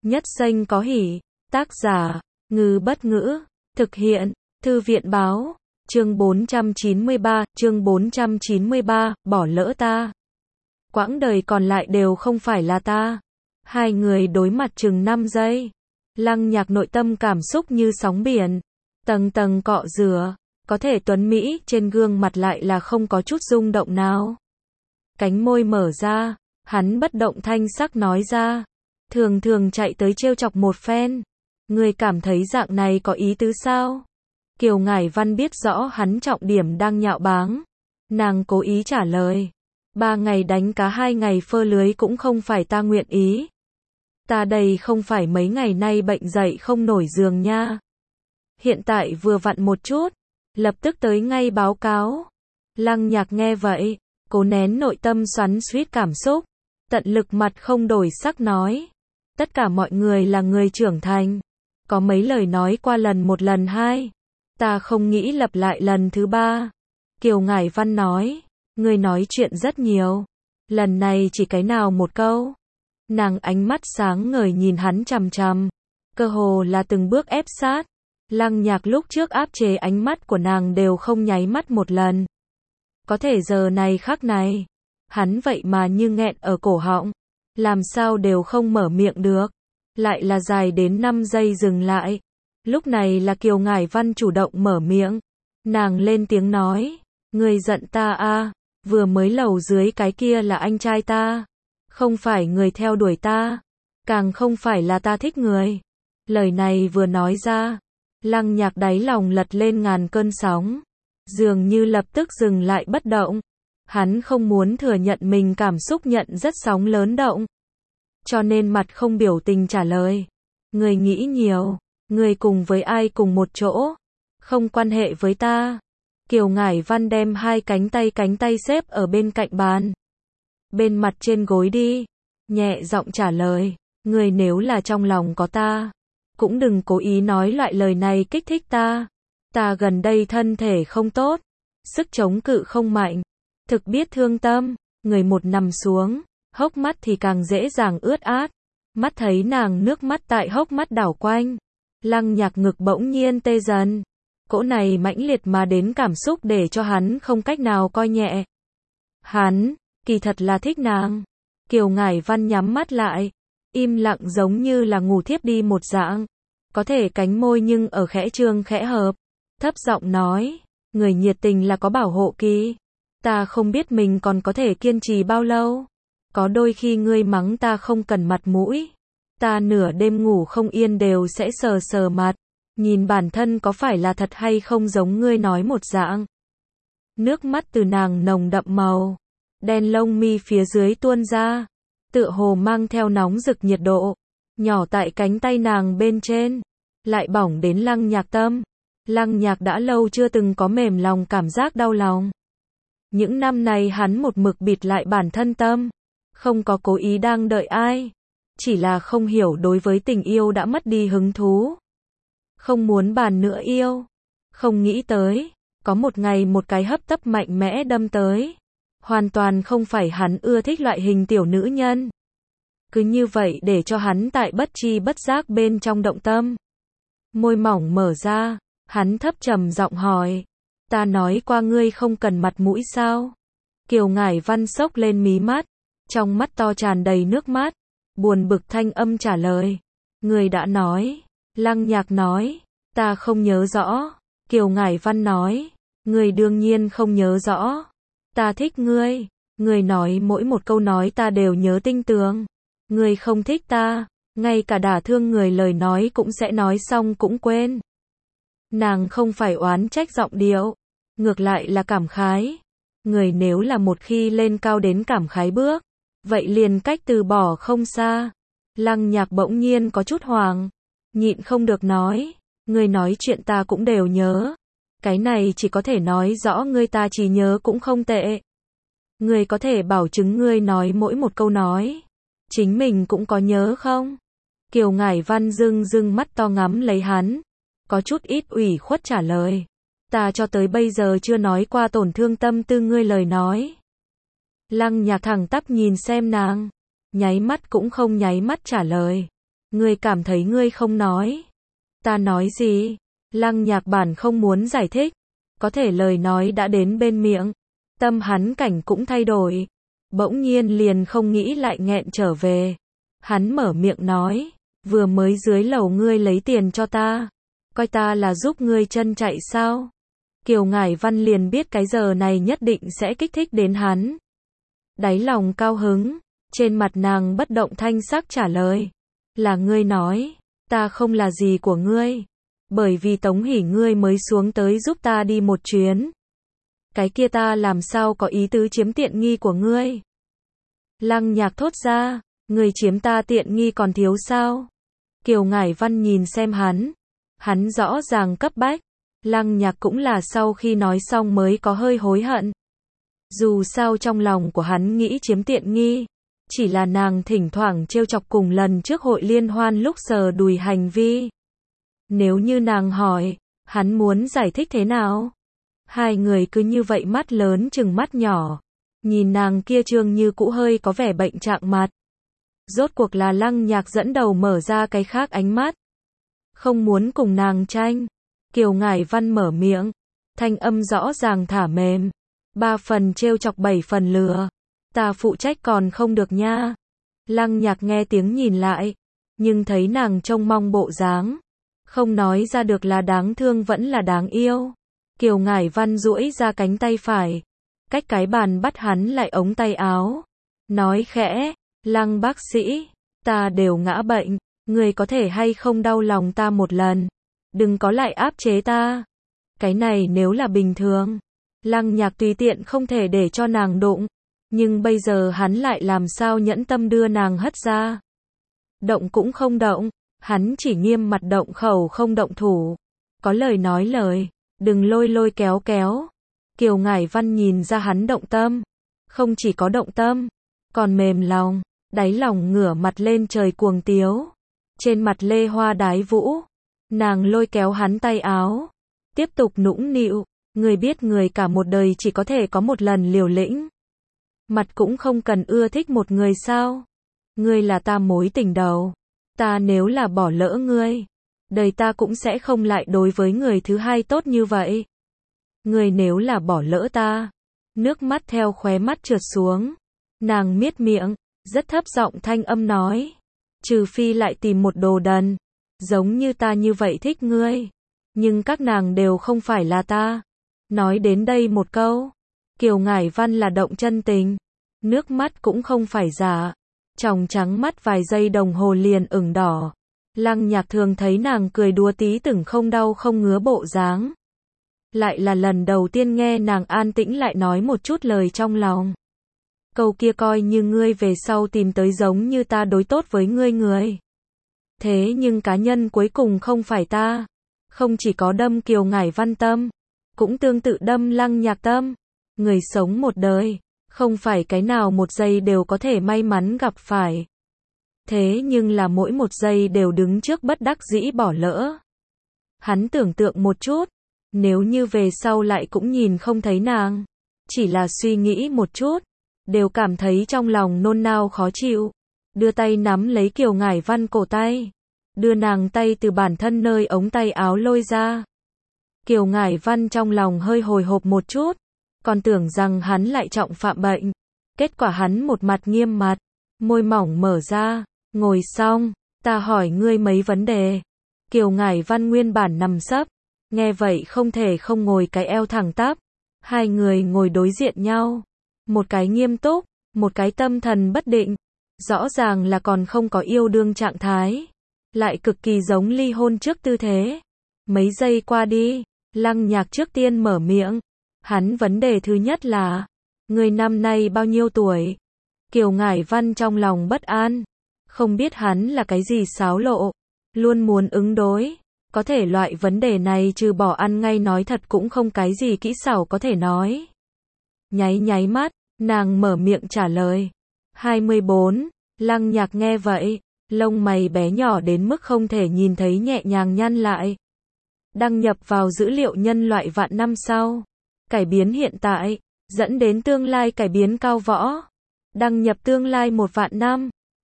Nhất Xanh có hỉ. Tác giả, Ngư Bất Ngữ. Thực hiện, Thư viện Báo. Chương 493, bỏ lỡ ta. Quãng đời còn lại đều không phải là ta. Hai người đối mặt chừng 5 giây. Lăng Nhạc nội tâm cảm xúc như sóng biển. Tầng tầng cọ rửa. Có thể tuấn Mỹ trên gương mặt lại là không có chút rung động nào. Cánh môi mở ra. Hắn bất động thanh sắc nói ra. Thường thường chạy tới trêu chọc một phen. Người cảm thấy dạng này có ý tứ sao? Kiều Ngải Văn biết rõ hắn trọng điểm đang nhạo báng. Nàng cố ý trả lời. 3 ngày đánh cá 2 ngày phơ lưới cũng không phải ta nguyện ý. Ta đây không phải mấy ngày nay bệnh dậy không nổi giường nha. Hiện tại vừa vặn một chút. Lập tức tới ngay báo cáo. Lăng Nhạc nghe vậy. Cố nén nội tâm xoắn xuýt cảm xúc. Tận lực mặt không đổi sắc nói. Tất cả mọi người là người trưởng thành. Có mấy lời nói qua lần 1 lần 2. Ta không nghĩ lặp lại lần thứ 3. Kiều Ngải Văn nói. Ngươi nói chuyện rất nhiều. Lần này chỉ cái nào một câu. Nàng ánh mắt sáng ngời nhìn hắn chằm chằm. Cơ hồ là từng bước ép sát. Lăng Nhạc lúc trước áp chế ánh mắt của nàng đều không nháy mắt một lần. Có thể giờ này khắc này. Hắn vậy mà như nghẹn ở cổ họng. Làm sao đều không mở miệng được. Lại là dài đến 5 giây dừng lại. Lúc này là Kiều Ngải Văn chủ động mở miệng. Nàng lên tiếng nói. Ngươi giận ta à, vừa mới lầu dưới cái kia là anh trai ta. Không phải người theo đuổi ta. Càng không phải là ta thích người. Lời này vừa nói ra. Lăng Nhạc đáy lòng lật lên ngàn cơn sóng. Dường như lập tức dừng lại bất động. Hắn không muốn thừa nhận mình cảm xúc nhận rất sóng lớn động. Cho nên mặt không biểu tình trả lời. Người nghĩ nhiều. Người cùng với ai cùng một chỗ. Không quan hệ với ta. Kiều Ngải Văn đem hai cánh tay xếp ở bên cạnh bàn. Bên mặt trên gối đi. Nhẹ giọng trả lời. Người nếu là trong lòng có ta. Cũng đừng cố ý nói loại lời này kích thích ta. Ta gần đây thân thể không tốt. Sức chống cự không mạnh. Thực biết thương tâm. Người một nằm xuống. Hốc mắt thì càng dễ dàng ướt át. Mắt thấy nàng nước mắt tại hốc mắt đảo quanh. Lăng Nhạc ngực bỗng nhiên tê dần. Cỗ này mãnh liệt mà đến cảm xúc để cho hắn không cách nào coi nhẹ. Hắn, kỳ thật là thích nàng. Kiều Ngải Văn nhắm mắt lại. Im lặng giống như là ngủ thiếp đi một dạng. Có thể cánh môi nhưng ở khẽ trương khẽ hợp. Thấp giọng nói. Người nhiệt tình là có bảo hộ kỳ. Ta không biết mình còn có thể kiên trì bao lâu. Có đôi khi ngươi mắng ta không cần mặt mũi. Ta nửa đêm ngủ không yên đều sẽ sờ sờ mặt. Nhìn bản thân có phải là thật hay không giống ngươi nói một dạng. Nước mắt từ nàng nồng đậm màu. Đen lông mi phía dưới tuôn ra. Tựa hồ mang theo nóng rực nhiệt độ. Nhỏ tại cánh tay nàng bên trên. Lại bỏng đến Lăng Nhạc tâm. Lăng Nhạc đã lâu chưa từng có mềm lòng cảm giác đau lòng. Những năm này hắn một mực bịt lại bản thân tâm. Không có cố ý đang đợi ai. Chỉ là không hiểu đối với tình yêu đã mất đi hứng thú. Không muốn bàn nữa yêu. Không nghĩ tới. Có một ngày một cái hấp tấp mạnh mẽ đâm tới. Hoàn toàn không phải hắn ưa thích loại hình tiểu nữ nhân. Cứ như vậy để cho hắn tại bất tri bất giác bên trong động tâm. Môi mỏng mở ra. Hắn thấp trầm giọng hỏi. Ta nói qua ngươi không cần mặt mũi sao? Kiều Ngải Văn sốc lên mí mắt. Trong mắt to tràn đầy nước mắt. Buồn bực thanh âm trả lời. Người đã nói. Lăng Nhạc nói. Ta không nhớ rõ. Kiều Ngải Văn nói. Người đương nhiên không nhớ rõ. Ta thích ngươi. Người nói mỗi một câu nói ta đều nhớ tinh tường. Người không thích ta. Ngay cả đả thương người lời nói cũng sẽ nói xong cũng quên. Nàng không phải oán trách giọng điệu. Ngược lại là cảm khái. Người nếu là một khi lên cao đến cảm khái bước. Vậy liền cách từ bỏ không xa. Lăng Nhạc bỗng nhiên có chút hoảng. Nhịn không được nói. Ngươi nói chuyện ta cũng đều nhớ. Cái này chỉ có thể nói rõ ngươi ta chỉ nhớ cũng không tệ. Ngươi có thể bảo chứng ngươi nói mỗi một câu nói. Chính mình cũng có nhớ không? Kiều Ngải Văn rưng mắt to ngắm lấy hắn. Có chút ít ủy khuất trả lời. Ta cho tới bây giờ chưa nói qua tổn thương tâm tư ngươi lời nói. Lăng Nhạc thẳng tắp nhìn xem nàng. Nháy mắt cũng không nháy mắt trả lời. Ngươi cảm thấy ngươi không nói. Ta nói gì? Lăng Nhạc bản không muốn giải thích. Có thể lời nói đã đến bên miệng. Tâm hắn cảnh cũng thay đổi. Bỗng nhiên liền không nghĩ lại nghẹn trở về. Hắn mở miệng nói. Vừa mới dưới lầu ngươi lấy tiền cho ta. Coi ta là giúp ngươi chân chạy sao? Kiều Ngải Văn liền biết cái giờ này nhất định sẽ kích thích đến hắn. Đáy lòng cao hứng. Trên mặt nàng bất động thanh sắc trả lời. Là ngươi nói. Ta không là gì của ngươi. Bởi vì Tống Hỷ ngươi mới xuống tới giúp ta đi một chuyến. Cái kia ta làm sao có ý tứ chiếm tiện nghi của ngươi? Lăng Nhạc thốt ra. Ngươi chiếm ta tiện nghi còn thiếu sao? Kiều Ngải Văn nhìn xem hắn. Hắn rõ ràng cấp bách. Lăng Nhạc cũng là sau khi nói xong mới có hơi hối hận. Dù sao trong lòng của hắn nghĩ chiếm tiện nghi. Chỉ là nàng thỉnh thoảng trêu chọc cùng lần trước hội liên hoan lúc sờ đùi hành vi. Nếu như nàng hỏi, hắn muốn giải thích thế nào? Hai người cứ như vậy mắt lớn chừng mắt nhỏ. Nhìn nàng kia trương như cũ hơi có vẻ bệnh trạng mặt. Rốt cuộc là Lăng Nhạc dẫn đầu mở ra cái khác ánh mắt. Không muốn cùng nàng tranh. Kiều Ngải Văn mở miệng. Thanh âm rõ ràng thả mềm. 3 phần trêu chọc 7 phần lừa. Ta phụ trách còn không được nha. Lăng Nhạc nghe tiếng nhìn lại. Nhưng thấy nàng trông mong bộ dáng. Không nói ra được là đáng thương vẫn là đáng yêu. Kiều Ngải Văn duỗi ra cánh tay phải. Cách cái bàn bắt hắn lại ống tay áo. Nói khẽ. Lăng bác sĩ. Ta đều ngã bệnh. Người có thể hay không đau lòng ta một lần. Đừng có lại áp chế ta. Cái này nếu là bình thường. Lăng Nhạc tùy tiện không thể để cho nàng đụng. Nhưng bây giờ hắn lại làm sao nhẫn tâm đưa nàng hất ra. Động cũng không động. Hắn chỉ nghiêm mặt động khẩu không động thủ. Có lời nói lời. Đừng lôi lôi kéo kéo. Kiều Ngải Văn nhìn ra hắn động tâm. Không chỉ có động tâm. Còn mềm lòng. Đáy lòng ngửa mặt lên trời cuồng tiếu. Trên mặt lê hoa đái vũ. Nàng lôi kéo hắn tay áo. Tiếp tục nũng nịu. Người biết người cả một đời chỉ có thể có một lần liều lĩnh. Mặt cũng không cần ưa thích một người sao. Ngươi là ta mối tình đầu. Ta nếu là bỏ lỡ ngươi. Đời ta cũng sẽ không lại đối với người thứ hai tốt như vậy. Ngươi nếu là bỏ lỡ ta. Nước mắt theo khóe mắt trượt xuống. Nàng miết miệng. Rất thấp giọng thanh âm nói. Trừ phi lại tìm một đồ đần. Giống như ta như vậy thích ngươi. Nhưng các nàng đều không phải là ta. Nói đến đây một câu. Kiều Ngải Văn là động chân tình. Nước mắt cũng không phải giả. Tròng trắng mắt vài giây đồng hồ liền ửng đỏ. Lăng Nhạc thường thấy nàng cười đùa tí từng không đau không ngứa bộ dáng. Lại là lần đầu tiên nghe nàng an tĩnh lại nói một chút lời trong lòng. Câu kia coi như ngươi về sau tìm tới giống như ta đối tốt với ngươi người. Thế nhưng cá nhân cuối cùng không phải ta. Không chỉ có đâm Kiều Ngải Văn tâm. Cũng tương tự đâm Lăng Nhạc tâm. Người sống một đời. Không phải cái nào một giây đều có thể may mắn gặp phải. Thế nhưng là mỗi một giây đều đứng trước bất đắc dĩ bỏ lỡ. Hắn tưởng tượng một chút. Nếu như về sau lại cũng nhìn không thấy nàng. Chỉ là suy nghĩ một chút. Đều cảm thấy trong lòng nôn nao khó chịu. Đưa tay nắm lấy Kiều Ngải Văn cổ tay. Đưa nàng tay từ bản thân nơi ống tay áo lôi ra. Kiều Ngải Văn trong lòng hơi hồi hộp một chút. Còn tưởng rằng hắn lại trọng phạm bệnh. Kết quả hắn một mặt nghiêm mặt. Môi mỏng mở ra. Ngồi xong. Ta hỏi ngươi mấy vấn đề. Kiều Ngải Văn nguyên bản nằm sấp. Nghe vậy không thể không ngồi cái eo thẳng tắp. Hai người ngồi đối diện nhau. Một cái nghiêm túc. Một cái tâm thần bất định. Rõ ràng là còn không có yêu đương trạng thái. Lại cực kỳ giống ly hôn trước tư thế. Mấy giây qua đi. Lăng Nhạc trước tiên mở miệng. Hắn vấn đề thứ nhất là. Người năm nay bao nhiêu tuổi? Kiều Ngải Văn trong lòng bất an. Không biết hắn là cái gì xáo lộ. Luôn muốn ứng đối. Có thể loại vấn đề này trừ bỏ ăn ngay nói thật cũng không cái gì kỹ xảo có thể nói. Nháy nháy mắt. Nàng mở miệng trả lời. 24. Lăng Nhạc nghe vậy. Lông mày bé nhỏ đến mức không thể nhìn thấy nhẹ nhàng nhăn lại. Đăng nhập vào dữ liệu nhân loại vạn năm sau. Cải biến hiện tại. Dẫn đến tương lai cải biến cao võ. Đăng nhập tương lai 1 vạn năm.